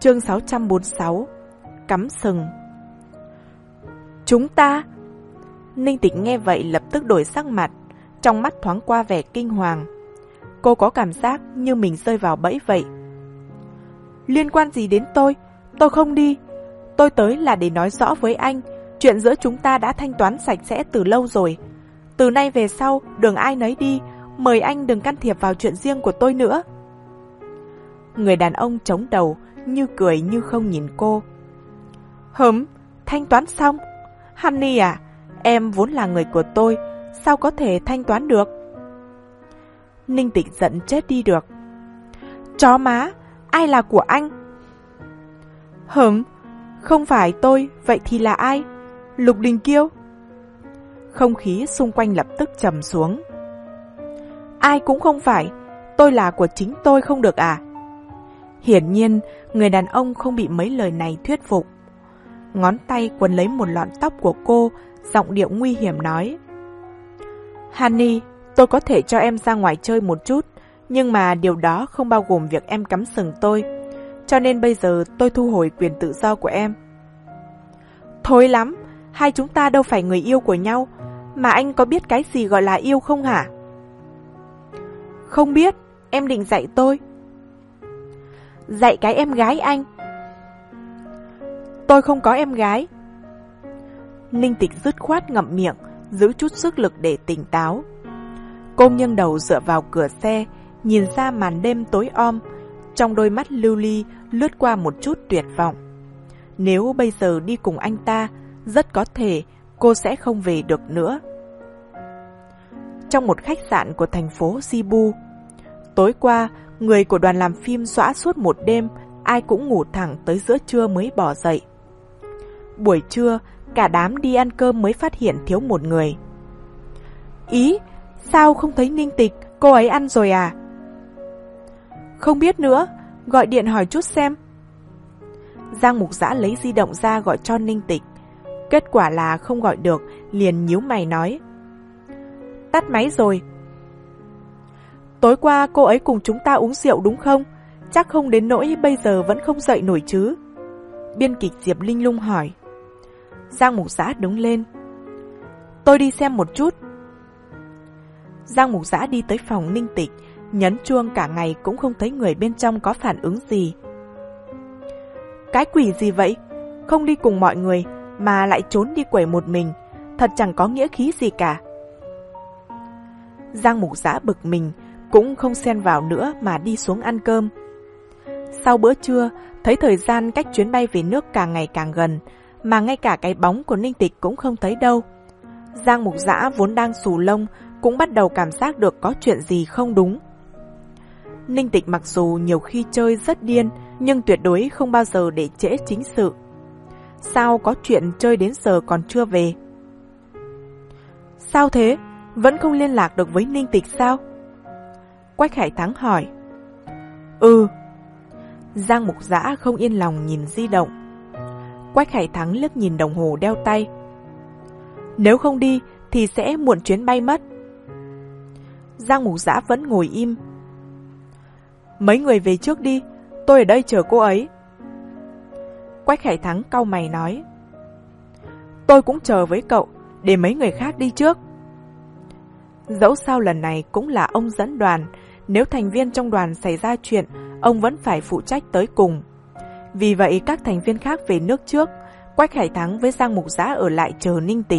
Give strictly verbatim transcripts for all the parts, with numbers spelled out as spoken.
Chương sáu trăm bốn mươi sáu. Cắm sừng. Chúng ta... Ninh Tịch nghe vậy lập tức đổi sắc mặt, trong mắt thoáng qua vẻ kinh hoàng. Cô có cảm giác như mình rơi vào bẫy vậy. Liên quan gì đến tôi? Tôi không đi. Tôi tới là để nói rõ với anh, chuyện giữa chúng ta đã thanh toán sạch sẽ từ lâu rồi. Từ nay về sau, đường ai nấy đi, mời anh đừng can thiệp vào chuyện riêng của tôi nữa. Người đàn ông chống đầu, như cười như không nhìn cô. Hửm, thanh toán xong? Honey à, em vốn là người của tôi, sao có thể thanh toán được? Ninh Tịch giận chết đi được. Chó má, ai là của anh? Hửm, không phải tôi, vậy thì là ai? Lục Đình Kiêu? Không khí xung quanh lập tức trầm xuống. Ai cũng không phải, tôi là của chính tôi không được à? Hiển nhiên, người đàn ông không bị mấy lời này thuyết phục. Ngón tay quấn lấy một lọn tóc của cô, giọng điệu nguy hiểm nói. Honey, tôi có thể cho em ra ngoài chơi một chút, nhưng mà điều đó không bao gồm việc em cắm sừng tôi. Cho nên bây giờ tôi thu hồi quyền tự do của em. Thối lắm, hai chúng ta đâu phải người yêu của nhau, mà anh có biết cái gì gọi là yêu không hả? Không biết, em định dạy tôi. Dạy cái em gái anh. Tôi không có em gái. Ninh Tịch dứt khoát ngậm miệng, giữ chút sức lực để tỉnh táo. Cô nghiêng đầu dựa vào cửa xe, nhìn ra màn đêm tối om, trong đôi mắt lưu ly lướt qua một chút tuyệt vọng. Nếu bây giờ đi cùng anh ta, rất có thể cô sẽ không về được nữa. Trong một khách sạn của thành phố Cebu, tối qua, người của đoàn làm phim dõa suốt một đêm, ai cũng ngủ thẳng tới giữa trưa mới bỏ dậy. Buổi trưa, cả đám đi ăn cơm mới phát hiện thiếu một người. Ý, sao không thấy Ninh Tịch, cô ấy ăn rồi à? Không biết nữa, gọi điện hỏi chút xem. Giang Mục Dã lấy di động ra gọi cho Ninh Tịch. Kết quả là không gọi được, liền nhíu mày nói. Tắt máy rồi. Tối qua cô ấy cùng chúng ta uống rượu đúng không? Chắc không đến nỗi bây giờ vẫn không dậy nổi chứ? Biên kịch Diệp Linh Lung hỏi. Giang Mục Dã đứng lên. Tôi đi xem một chút. Giang Mục Dã đi tới phòng Ninh Tịch, nhấn chuông cả ngày cũng không thấy người bên trong có phản ứng gì. Cái quỷ gì vậy? Không đi cùng mọi người mà lại trốn đi quẩy một mình, thật chẳng có nghĩa khí gì cả. Giang Mục Dã bực mình, cũng không xen vào nữa mà đi xuống ăn cơm. Sau bữa trưa, thấy thời gian cách chuyến bay về nước càng ngày càng gần, mà ngay cả cái bóng của Ninh Tịch cũng không thấy đâu. Giang Mục Dã vốn đang xù lông, cũng bắt đầu cảm giác được có chuyện gì không đúng. Ninh Tịch mặc dù nhiều khi chơi rất điên, nhưng tuyệt đối không bao giờ để trễ chính sự. Sao có chuyện chơi đến giờ còn chưa về? Sao thế? Vẫn không liên lạc được với Ninh Tịch sao? Quách Hải Thắng hỏi. Ừ. Giang Mục Dã không yên lòng nhìn di động. Quách Hải Thắng liếc nhìn đồng hồ đeo tay. Nếu không đi thì sẽ muộn chuyến bay mất. Giang Mục Dã vẫn ngồi im. Mấy người về trước đi, tôi ở đây chờ cô ấy. Quách Hải Thắng cau mày nói. Tôi cũng chờ với cậu, để mấy người khác đi trước. Dẫu sao lần này cũng là ông dẫn đoàn, nếu thành viên trong đoàn xảy ra chuyện, ông vẫn phải phụ trách tới cùng. Vì vậy các thành viên khác về nước trước, Quách Hải Thắng với Giang Mục Dã ở lại chờ Ninh Tịch.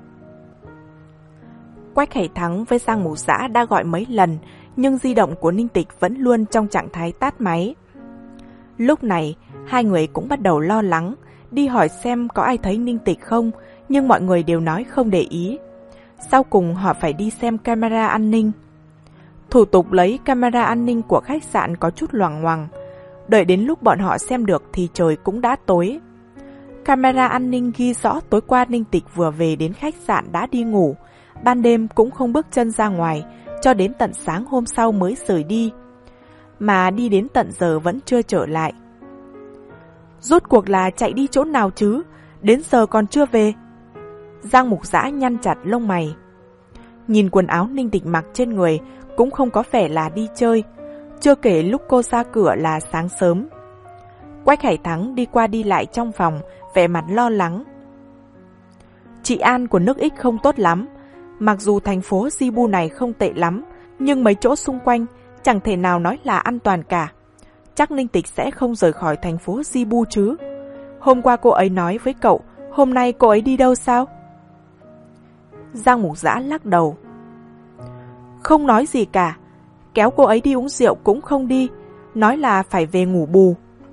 Quách Hải Thắng với Giang Mục Dã đã gọi mấy lần, nhưng di động của Ninh Tịch vẫn luôn trong trạng thái tắt máy. Lúc này, hai người cũng bắt đầu lo lắng, đi hỏi xem có ai thấy Ninh Tịch không, nhưng mọi người đều nói không để ý. Sau cùng họ phải đi xem camera an ninh. Thủ tục lấy camera an ninh của khách sạn có chút loằng ngoằng. Đợi đến lúc bọn họ xem được thì trời cũng đã tối. Camera an ninh ghi rõ tối qua Ninh Tịch vừa về đến khách sạn đã đi ngủ, ban đêm cũng không bước chân ra ngoài, cho đến tận sáng hôm sau mới rời đi. Mà đi đến tận giờ vẫn chưa trở lại. Rốt cuộc là chạy đi chỗ nào chứ? Đến giờ còn chưa về. Giang Mục Dã nhăn chặt lông mày. Nhìn quần áo Ninh Tịch mặc trên người cũng không có vẻ là đi chơi. Chưa kể lúc cô ra cửa là sáng sớm. Quách Hải Thắng đi qua đi lại trong phòng, vẻ mặt lo lắng. Trị an của nước X không tốt lắm. Mặc dù thành phố Jibu này không tệ lắm, nhưng mấy chỗ xung quanh chẳng thể nào nói là an toàn cả. Chắc Ninh Tịch sẽ không rời khỏi thành phố Jibu chứ. Hôm qua cô ấy nói với cậu, hôm nay cô ấy đi đâu sao? Giang Mục Dã lắc đầu. Không nói gì cả. Kéo cô ấy đi uống rượu cũng không đi, nói là phải về ngủ bù.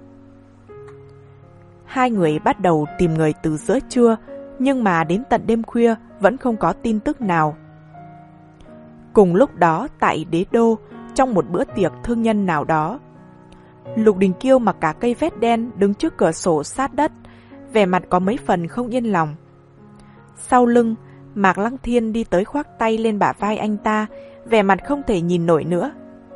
Hai người bắt đầu tìm người từ giữa trưa, nhưng mà đến tận đêm khuya vẫn không có tin tức nào. Cùng lúc đó tại Đế Đô, trong một bữa tiệc thương nhân nào đó, Lục Đình Kiêu mặc cả cây vest đen đứng trước cửa sổ sát đất, vẻ mặt có mấy phần không yên lòng. Sau lưng, Mạc Lăng Thiên đi tới khoác tay lên bả vai anh ta, vẻ mặt không thể nhìn nổi nữa.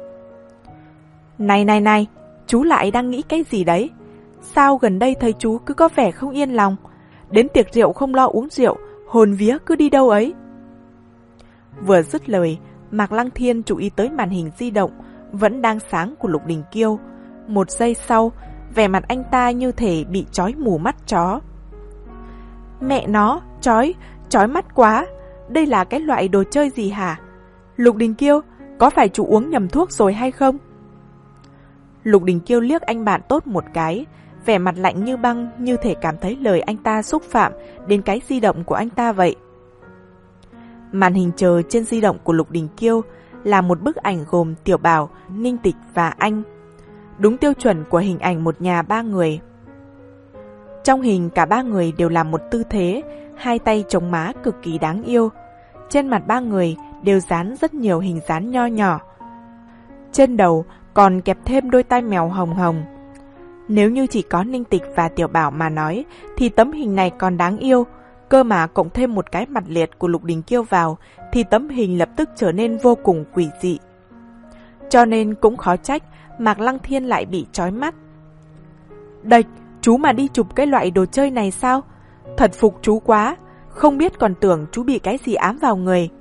Này này này, chú lại đang nghĩ cái gì đấy? Sao gần đây thấy chú cứ có vẻ không yên lòng? Đến tiệc rượu không lo uống rượu, hồn vía cứ đi đâu ấy? Vừa dứt lời, Mạc Lăng Thiên chú ý tới màn hình di động vẫn đang sáng của Lục Đình Kiêu. Một giây sau, vẻ mặt anh ta như thể bị chói mù mắt chó. Mẹ nó, chói, chói mắt quá. Đây là cái loại đồ chơi gì hả? Lục Đình Kiêu, có phải chú uống nhầm thuốc rồi hay không? Lục Đình Kiêu liếc anh bạn tốt một cái, vẻ mặt lạnh như băng, như thể cảm thấy lời anh ta xúc phạm đến cái di động của anh ta vậy. Màn hình chờ trên di động của Lục Đình Kiêu là một bức ảnh gồm Tiểu Bảo, Ninh Tịch và anh. Đúng tiêu chuẩn của hình ảnh một nhà ba người. Trong hình cả ba người đều làm một tư thế, hai tay chống má cực kỳ đáng yêu. Trên mặt ba người đều dán rất nhiều hình dán nho nhỏ. Trên đầu còn kẹp thêm đôi tai mèo hồng hồng. Nếu như chỉ có Ninh Tịch và Tiểu Bảo mà nói thì tấm hình này còn đáng yêu, cơ mà cộng thêm một cái mặt liệt của Lục Đình Kiêu vào thì tấm hình lập tức trở nên vô cùng quỷ dị. Cho nên cũng khó trách Mạc Lăng Thiên lại bị chói mắt. Đệch, chú mà đi chụp cái loại đồ chơi này sao? Thật phục chú quá, không biết còn tưởng chú bị cái gì ám vào người.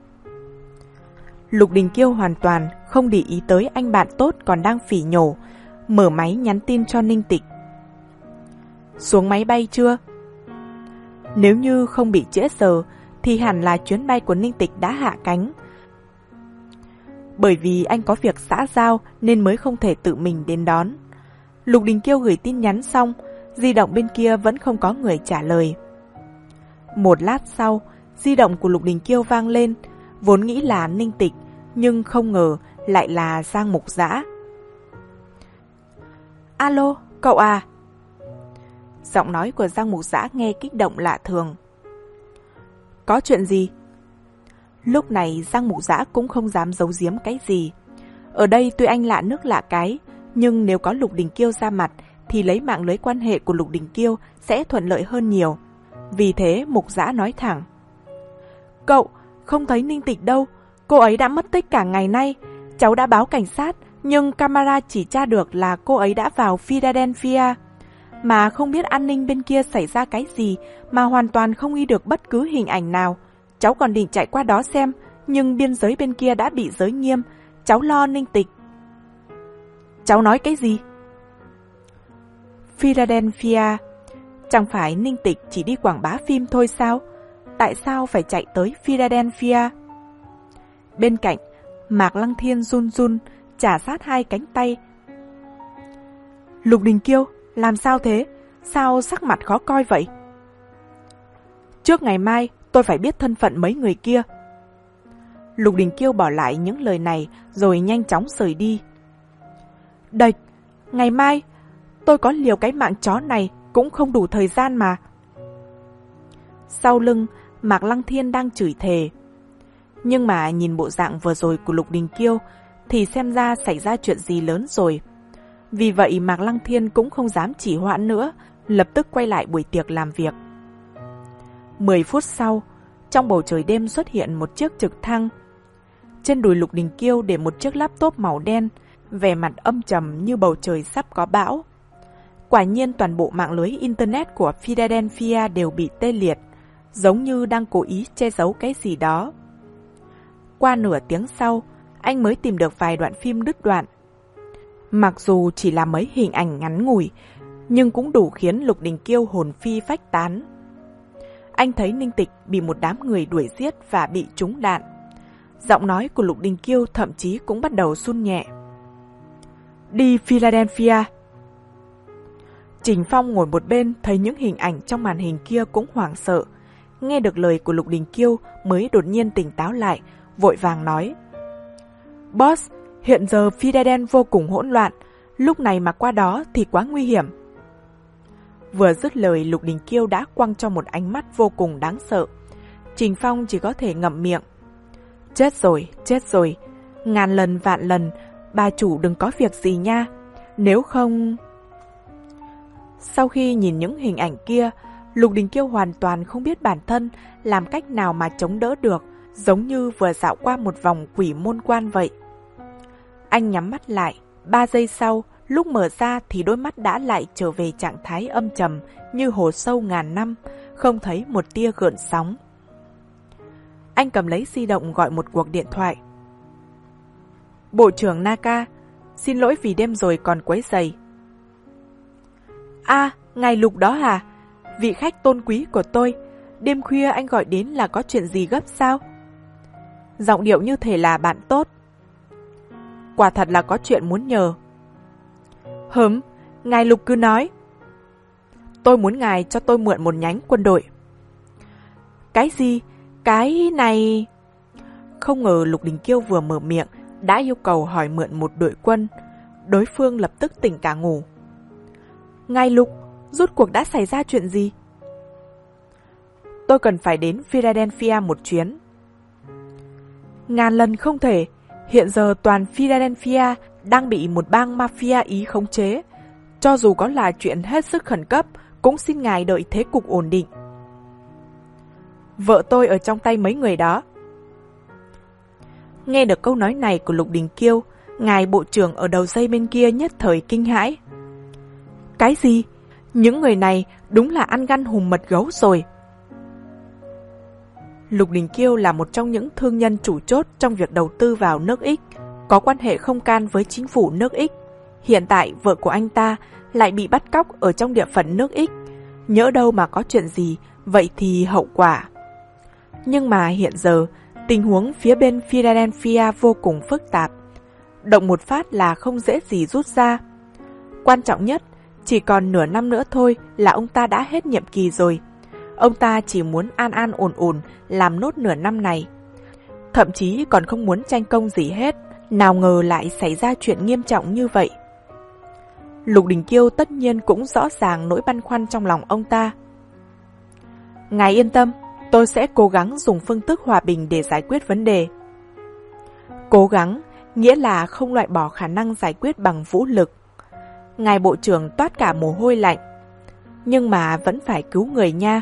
Lục Đình Kiêu hoàn toàn không để ý tới anh bạn tốt còn đang phỉ nhổ, mở máy nhắn tin cho Ninh Tịch. Xuống máy bay chưa? Nếu như không bị trễ giờ thì hẳn là chuyến bay của Ninh Tịch đã hạ cánh. Bởi vì anh có việc xã giao nên mới không thể tự mình đến đón. Lục Đình Kiêu gửi tin nhắn xong, di động bên kia vẫn không có người trả lời. Một lát sau, di động của Lục Đình Kiêu vang lên, vốn nghĩ là Ninh Tịch, nhưng không ngờ lại là Giang Mục Dã. Alo, cậu à? Giọng nói của Giang Mục Dã nghe kích động lạ thường. Có chuyện gì? Lúc này Giang Mục Dã cũng không dám giấu giếm cái gì. Ở đây tuy anh lạ nước lạ cái, nhưng nếu có Lục Đình Kiêu ra mặt thì lấy mạng lưới quan hệ của Lục Đình Kiêu sẽ thuận lợi hơn nhiều. Vì thế Mục Dã nói thẳng. Cậu, không thấy Ninh Tịch đâu, cô ấy đã mất tích cả ngày nay. Cháu đã báo cảnh sát, nhưng camera chỉ tra được là cô ấy đã vào Philadelphia. Mà không biết an ninh bên kia xảy ra cái gì mà hoàn toàn không ghi được bất cứ hình ảnh nào. Cháu còn định chạy qua đó xem, nhưng biên giới bên kia đã bị giới nghiêm. Cháu lo Ninh Tịch. Cháu nói cái gì? Philadelphia. Chẳng phải Ninh Tịch chỉ đi quảng bá phim thôi sao? Tại sao phải chạy tới Philadelphia? Bên cạnh, Mạc Lăng Thiên run run, chà sát hai cánh tay. Lục Đình Kiêu, làm sao thế? Sao sắc mặt khó coi vậy? Trước ngày mai, tôi phải biết thân phận mấy người kia. Lục Đình Kiêu bỏ lại những lời này rồi nhanh chóng rời đi. Đệch, ngày mai, tôi có liều cái mạng chó này cũng không đủ thời gian mà. Sau lưng, Mạc Lăng Thiên đang chửi thề. Nhưng mà nhìn bộ dạng vừa rồi của Lục Đình Kiêu thì xem ra xảy ra chuyện gì lớn rồi. Vì vậy Mạc Lăng Thiên cũng không dám chỉ hoãn nữa, lập tức quay lại buổi tiệc làm việc. Mười phút sau, trong bầu trời đêm xuất hiện một chiếc trực thăng. Trên đùi Lục Đình Kiêu để một chiếc laptop màu đen, vẻ mặt âm trầm như bầu trời sắp có bão. Quả nhiên toàn bộ mạng lưới Internet của Philadelphia đều bị tê liệt, giống như đang cố ý che giấu cái gì đó. Qua nửa tiếng sau, anh mới tìm được vài đoạn phim đứt đoạn. Mặc dù chỉ là mấy hình ảnh ngắn ngủi, nhưng cũng đủ khiến Lục Đình Kiêu hồn phi phách tán. Anh thấy Ninh Tịch bị một đám người đuổi giết và bị trúng đạn. Giọng nói của Lục Đình Kiêu thậm chí cũng bắt đầu run nhẹ. Đi Philadelphia. Trình Phong ngồi một bên thấy những hình ảnh trong màn hình kia cũng hoảng sợ. Nghe được lời của Lục Đình Kiêu mới đột nhiên tỉnh táo lại, vội vàng nói. Boss, hiện giờ Philadelphia vô cùng hỗn loạn, lúc này mà qua đó thì quá nguy hiểm. Vừa dứt lời, Lục Đình Kiêu đã quăng cho một ánh mắt vô cùng đáng sợ. Trình Phong chỉ có thể ngậm miệng. Chết rồi, chết rồi. Ngàn lần vạn lần, bà chủ đừng có việc gì nha. Nếu không... Sau khi nhìn những hình ảnh kia, Lục Đình Kiêu hoàn toàn không biết bản thân làm cách nào mà chống đỡ được, giống như vừa dạo qua một vòng quỷ môn quan vậy. Anh nhắm mắt lại, ba giây sau, lúc mở ra thì đôi mắt đã lại trở về trạng thái âm trầm như hồ sâu ngàn năm, không thấy một tia gợn sóng. Anh cầm lấy di động gọi một cuộc điện thoại. Bộ trưởng Naka, xin lỗi vì đêm rồi còn quấy rầy. À, ngài Lục đó hả? Vị khách tôn quý của tôi, đêm khuya anh gọi đến là có chuyện gì gấp sao? Giọng điệu như thể là bạn tốt. Quả thật là có chuyện muốn nhờ. Hửm, ngài Lục cứ nói. Tôi muốn ngài cho tôi mượn một nhánh quân đội. Cái gì? Cái này... Không ngờ Lục Đình Kiêu vừa mở miệng đã yêu cầu hỏi mượn một đội quân. Đối phương lập tức tỉnh cả ngủ. Ngài Lục, rốt cuộc đã xảy ra chuyện gì? Tôi cần phải đến Philadelphia một chuyến. Ngàn lần không thể. Hiện giờ toàn Philadelphia đang bị một bang mafia Ý khống chế. Cho dù có là chuyện hết sức khẩn cấp, cũng xin ngài đợi thế cục ổn định. Vợ tôi ở trong tay mấy người đó. Nghe được câu nói này của Lục Đình Kiêu, ngài bộ trưởng ở đầu dây bên kia nhất thời kinh hãi. Cái gì? Những người này đúng là ăn gan hùm mật gấu rồi. Lục Đình Kiêu là một trong những thương nhân chủ chốt trong việc đầu tư vào nước X, có quan hệ không can với chính phủ nước X. Hiện tại vợ của anh ta lại bị bắt cóc ở trong địa phận nước X. Nhỡ đâu mà có chuyện gì, vậy thì hậu quả. Nhưng mà hiện giờ, tình huống phía bên Philadelphia vô cùng phức tạp. Động một phát là không dễ gì rút ra. Quan trọng nhất, chỉ còn nửa năm nữa thôi là ông ta đã hết nhiệm kỳ rồi. Ông ta chỉ muốn an an ổn ổn làm nốt nửa năm này. Thậm chí còn không muốn tranh công gì hết. Nào ngờ lại xảy ra chuyện nghiêm trọng như vậy. Lục Đình Kiêu tất nhiên cũng rõ ràng nỗi băn khoăn trong lòng ông ta. Ngài yên tâm, tôi sẽ cố gắng dùng phương thức hòa bình để giải quyết vấn đề. Cố gắng nghĩa là không loại bỏ khả năng giải quyết bằng vũ lực. Ngài bộ trưởng toát cả mồ hôi lạnh. Nhưng mà vẫn phải cứu người nha.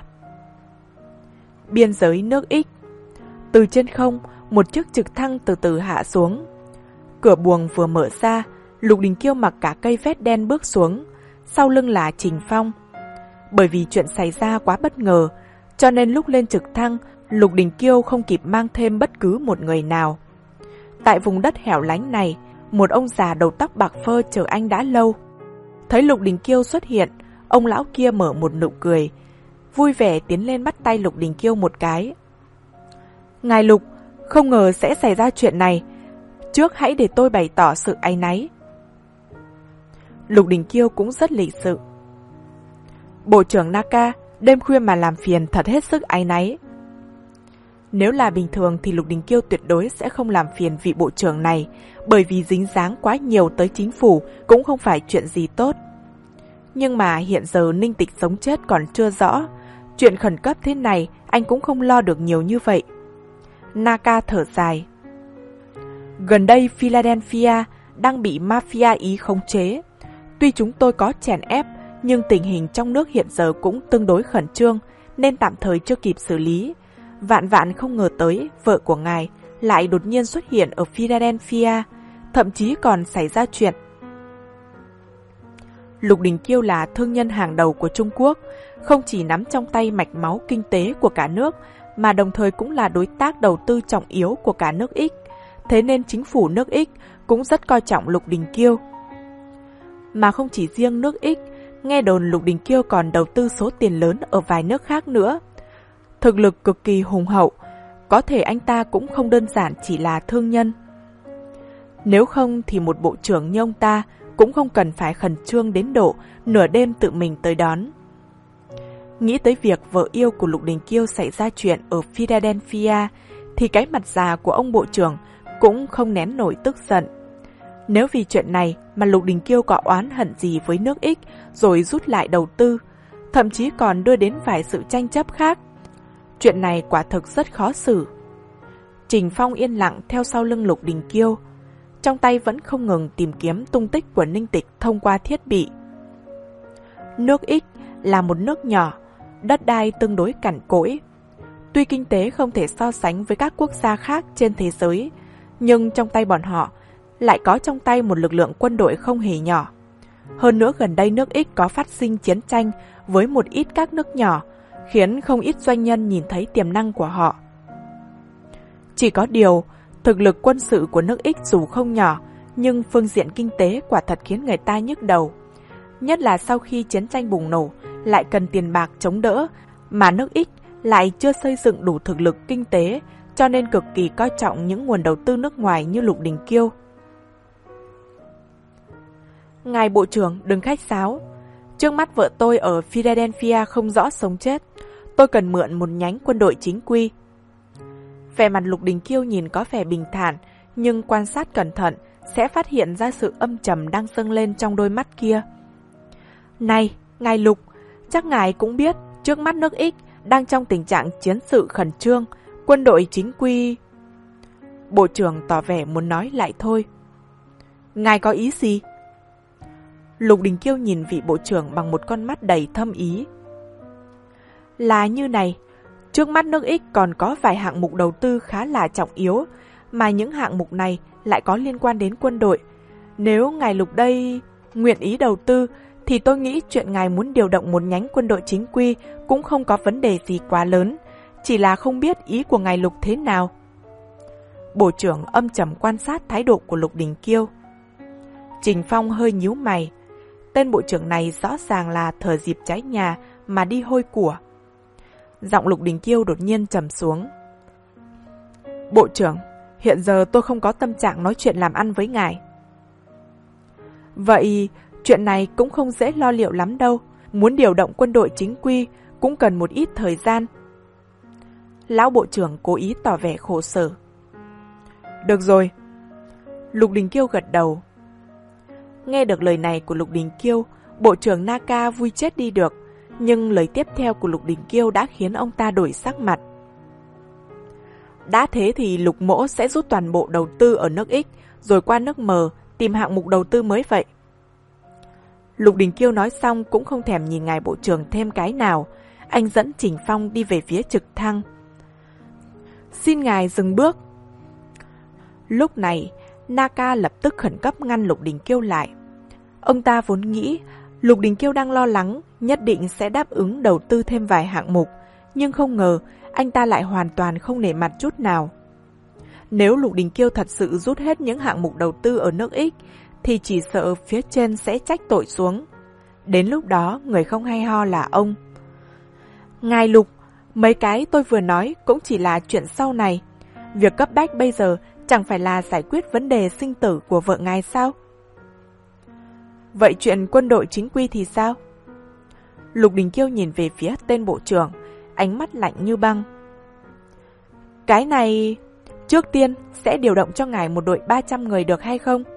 Biên giới nước X. Từ trên không, một chiếc trực thăng từ từ hạ xuống. Cửa buồng vừa mở ra, Lục Đình Kiêu mặc cả cây vest đen bước xuống, sau lưng là Trình Phong. Bởi vì chuyện xảy ra quá bất ngờ, cho nên lúc lên trực thăng, Lục Đình Kiêu không kịp mang thêm bất cứ một người nào. Tại vùng đất hẻo lánh này, một ông già đầu tóc bạc phơ chờ anh đã lâu. Thấy Lục Đình Kiêu xuất hiện, ông lão kia mở một nụ cười, vui vẻ tiến lên bắt tay Lục Đình Kiêu một cái. Ngài Lục, không ngờ sẽ xảy ra chuyện này. Trước hãy để tôi bày tỏ sự áy náy. Lục Đình Kiêu cũng rất lịch sự. Bộ trưởng Naka, đêm khuya mà làm phiền thật hết sức áy náy. Nếu là bình thường thì Lục Đình Kiêu tuyệt đối sẽ không làm phiền vị bộ trưởng này, bởi vì dính dáng quá nhiều tới chính phủ cũng không phải chuyện gì tốt. Nhưng mà hiện giờ Ninh Tịch sống chết còn chưa rõ, chuyện khẩn cấp thế này anh cũng không lo được nhiều như vậy. Naka thở dài. Gần đây Philadelphia đang bị mafia Ý khống chế. Tuy chúng tôi có chèn ép, nhưng tình hình trong nước hiện giờ cũng tương đối khẩn trương, nên tạm thời chưa kịp xử lý. Vạn vạn không ngờ tới, vợ của ngài lại đột nhiên xuất hiện ở Philadelphia, thậm chí còn xảy ra chuyện. Lục Đình Kiêu là thương nhân hàng đầu của Trung Quốc, không chỉ nắm trong tay mạch máu kinh tế của cả nước, mà đồng thời cũng là đối tác đầu tư trọng yếu của cả nước X. Thế nên chính phủ nước X cũng rất coi trọng Lục Đình Kiêu. Mà không chỉ riêng nước X, Nghe đồn Lục Đình Kiêu còn đầu tư số tiền lớn ở vài nước khác nữa. Thực lực cực kỳ hùng hậu, có thể anh ta cũng không đơn giản chỉ là thương nhân. Nếu không thì một bộ trưởng như ông ta cũng không cần phải khẩn trương đến độ nửa đêm tự mình tới đón. Nghĩ tới việc vợ yêu của Lục Đình Kiêu xảy ra chuyện ở Philadelphia thì cái mặt già của ông bộ trưởng cũng không nén nổi tức giận. Nếu vì chuyện này mà Lục Đình Kiêu có oán hận gì với nước X rồi rút lại đầu tư, thậm chí còn đưa đến vài sự tranh chấp khác, chuyện này quả thực rất khó xử. Trình Phong yên lặng theo sau lưng Lục Đình Kiêu, trong tay vẫn không ngừng tìm kiếm tung tích của Ninh Tịch thông qua thiết bị. Nước X là một nước nhỏ, đất đai tương đối cằn cỗi. Tuy kinh tế không thể so sánh với các quốc gia khác trên thế giới, nhưng trong tay bọn họ lại có trong tay một lực lượng quân đội không hề nhỏ. Hơn nữa gần đây nước X có phát sinh chiến tranh với một ít các nước nhỏ, khiến không ít doanh nhân nhìn thấy tiềm năng của họ. Chỉ có điều, thực lực quân sự của nước X dù không nhỏ, nhưng phương diện kinh tế quả thật khiến người ta nhức đầu. Nhất là sau khi chiến tranh bùng nổ, lại cần tiền bạc chống đỡ, mà nước X lại chưa xây dựng đủ thực lực kinh tế, cho nên cực kỳ coi trọng những nguồn đầu tư nước ngoài như Lục Đình Kiêu. Ngài Bộ trưởng đừng khách sáo. Trước mắt vợ tôi ở Philadelphia không rõ sống chết. Tôi cần mượn một nhánh quân đội chính quy. Vẻ mặt Lục Đình Kiêu nhìn có vẻ bình thản, nhưng quan sát cẩn thận sẽ phát hiện ra sự âm trầm đang dâng lên trong đôi mắt kia. Này, ngài Lục, chắc ngài cũng biết trước mắt nước X đang trong tình trạng chiến sự khẩn trương, quân đội chính quy... Bộ trưởng tỏ vẻ muốn nói lại thôi. Ngài có ý gì? Lục Đình Kiêu nhìn vị bộ trưởng bằng một con mắt đầy thâm ý. Là như này, trước mắt nước X còn có vài hạng mục đầu tư khá là trọng yếu, mà những hạng mục này lại có liên quan đến quân đội. Nếu ngài Lục đây nguyện ý đầu tư, thì tôi nghĩ chuyện ngài muốn điều động một nhánh quân đội chính quy cũng không có vấn đề gì quá lớn, chỉ là không biết ý của ngài Lục thế nào. Bộ trưởng âm trầm quan sát thái độ của Lục Đình Kiêu. Trình Phong hơi nhíu mày. Tên bộ trưởng này rõ ràng là thờ dịp cháy nhà mà đi hôi của. Giọng Lục Đình Kiêu đột nhiên trầm xuống. Bộ trưởng, hiện giờ tôi không có tâm trạng nói chuyện làm ăn với ngài. Vậy, chuyện này cũng không dễ lo liệu lắm đâu. Muốn điều động quân đội chính quy cũng cần một ít thời gian. Lão bộ trưởng cố ý tỏ vẻ khổ sở. Được rồi. Lục Đình Kiêu gật đầu. Nghe được lời này của Lục Đình Kiêu, bộ trưởng Naka vui chết đi được, nhưng lời tiếp theo của Lục Đình Kiêu đã khiến ông ta đổi sắc mặt. Đã thế thì Lục Mỗ sẽ rút toàn bộ đầu tư ở nước X, rồi qua nước M tìm hạng mục đầu tư mới vậy. Lục Đình Kiêu nói xong cũng không thèm nhìn ngài bộ trưởng thêm cái nào. Anh dẫn Trình Phong đi về phía trực thăng. Xin ngài dừng bước. Lúc này, Naka lập tức khẩn cấp ngăn Lục Đình Kiêu lại. Ông ta vốn nghĩ Lục Đình Kiêu đang lo lắng, nhất định sẽ đáp ứng đầu tư thêm vài hạng mục, nhưng không ngờ anh ta lại hoàn toàn không nể mặt chút nào. Nếu Lục Đình Kiêu thật sự rút hết những hạng mục đầu tư ở nước X, thì chỉ sợ phía trên sẽ trách tội xuống. Đến lúc đó, người không hay ho là ông. Ngài Lục, mấy cái tôi vừa nói cũng chỉ là chuyện sau này. Việc cấp bách bây giờ chẳng phải là giải quyết vấn đề sinh tử của vợ ngài sao? Vậy chuyện quân đội chính quy thì sao? Lục Đình Kiêu nhìn về phía tên bộ trưởng, ánh mắt lạnh như băng. Cái này, trước tiên sẽ điều động cho ngài một đội ba trăm người được hay không?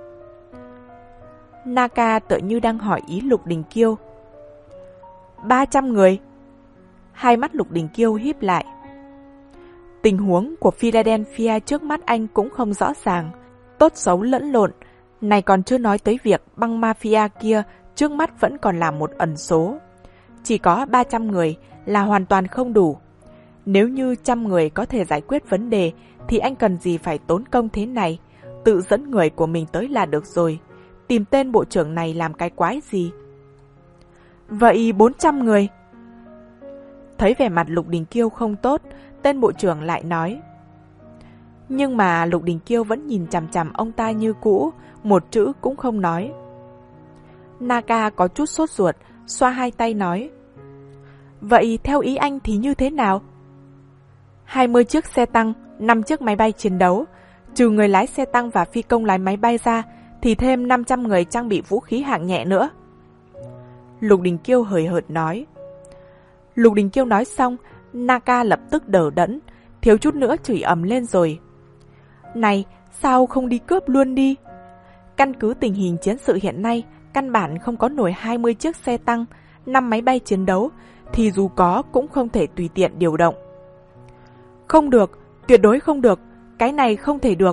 Naka tựa như đang hỏi ý Lục Đình Kiêu. ba trăm người? Hai mắt Lục Đình Kiêu híp lại. Tình huống của Philadelphia trước mắt anh cũng không rõ ràng, tốt xấu lẫn lộn, này còn chưa nói tới việc băng mafia kia trước mắt vẫn còn là một ẩn số. Chỉ có ba trăm người là hoàn toàn không đủ. Nếu như trăm người có thể giải quyết vấn đề thì anh cần gì phải tốn công thế này, tự dẫn người của mình tới là được rồi. Tìm tên bộ trưởng này làm cái quái gì? Vậy bốn trăm người? Thấy vẻ mặt Lục Đình Kiêu không tốt, tên bộ trưởng lại nói. Nhưng mà Lục Đình Kiêu vẫn nhìn chằm chằm ông ta như cũ, một chữ cũng không nói. Naka có chút sốt ruột, xoa hai tay nói. Vậy theo ý anh thì như thế nào? hai mươi chiếc xe tăng, năm chiếc máy bay chiến đấu, trừ người lái xe tăng và phi công lái máy bay ra, thì thêm năm trăm người trang bị vũ khí hạng nhẹ nữa. Lục Đình Kiêu hời hợt nói. Lục Đình Kiêu nói xong, Naka lập tức đờ đẫn, thiếu chút nữa chửi ầm lên rồi. Này, sao không đi cướp luôn đi? Căn cứ tình hình chiến sự hiện nay, căn bản không có nổi hai mươi chiếc xe tăng, năm máy bay chiến đấu, thì dù có cũng không thể tùy tiện điều động. Không được, tuyệt đối không được, cái này không thể được.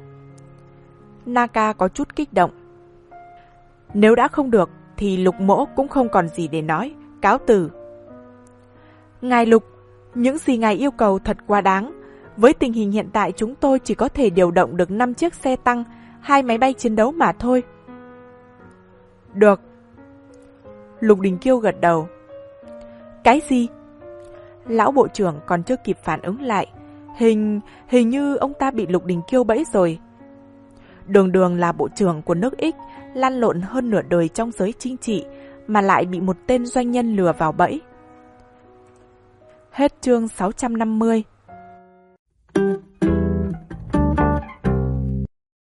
Naka có chút kích động. Nếu đã không được, thì Lục Mỗ cũng không còn gì để nói, cáo từ. Ngài Lục, những gì ngài yêu cầu thật quá đáng. Với tình hình hiện tại chúng tôi chỉ có thể điều động được năm chiếc xe tăng, hai máy bay chiến đấu mà thôi. Được. Lục Đình Kiêu gật đầu. Cái gì? Lão bộ trưởng còn chưa kịp phản ứng lại. Hình, hình như ông ta bị Lục Đình Kiêu bẫy rồi. Đường Đường là bộ trưởng của nước X, lăn lộn hơn nửa đời trong giới chính trị, mà lại bị một tên doanh nhân lừa vào bẫy. Hết chương sáu trăm năm mươi.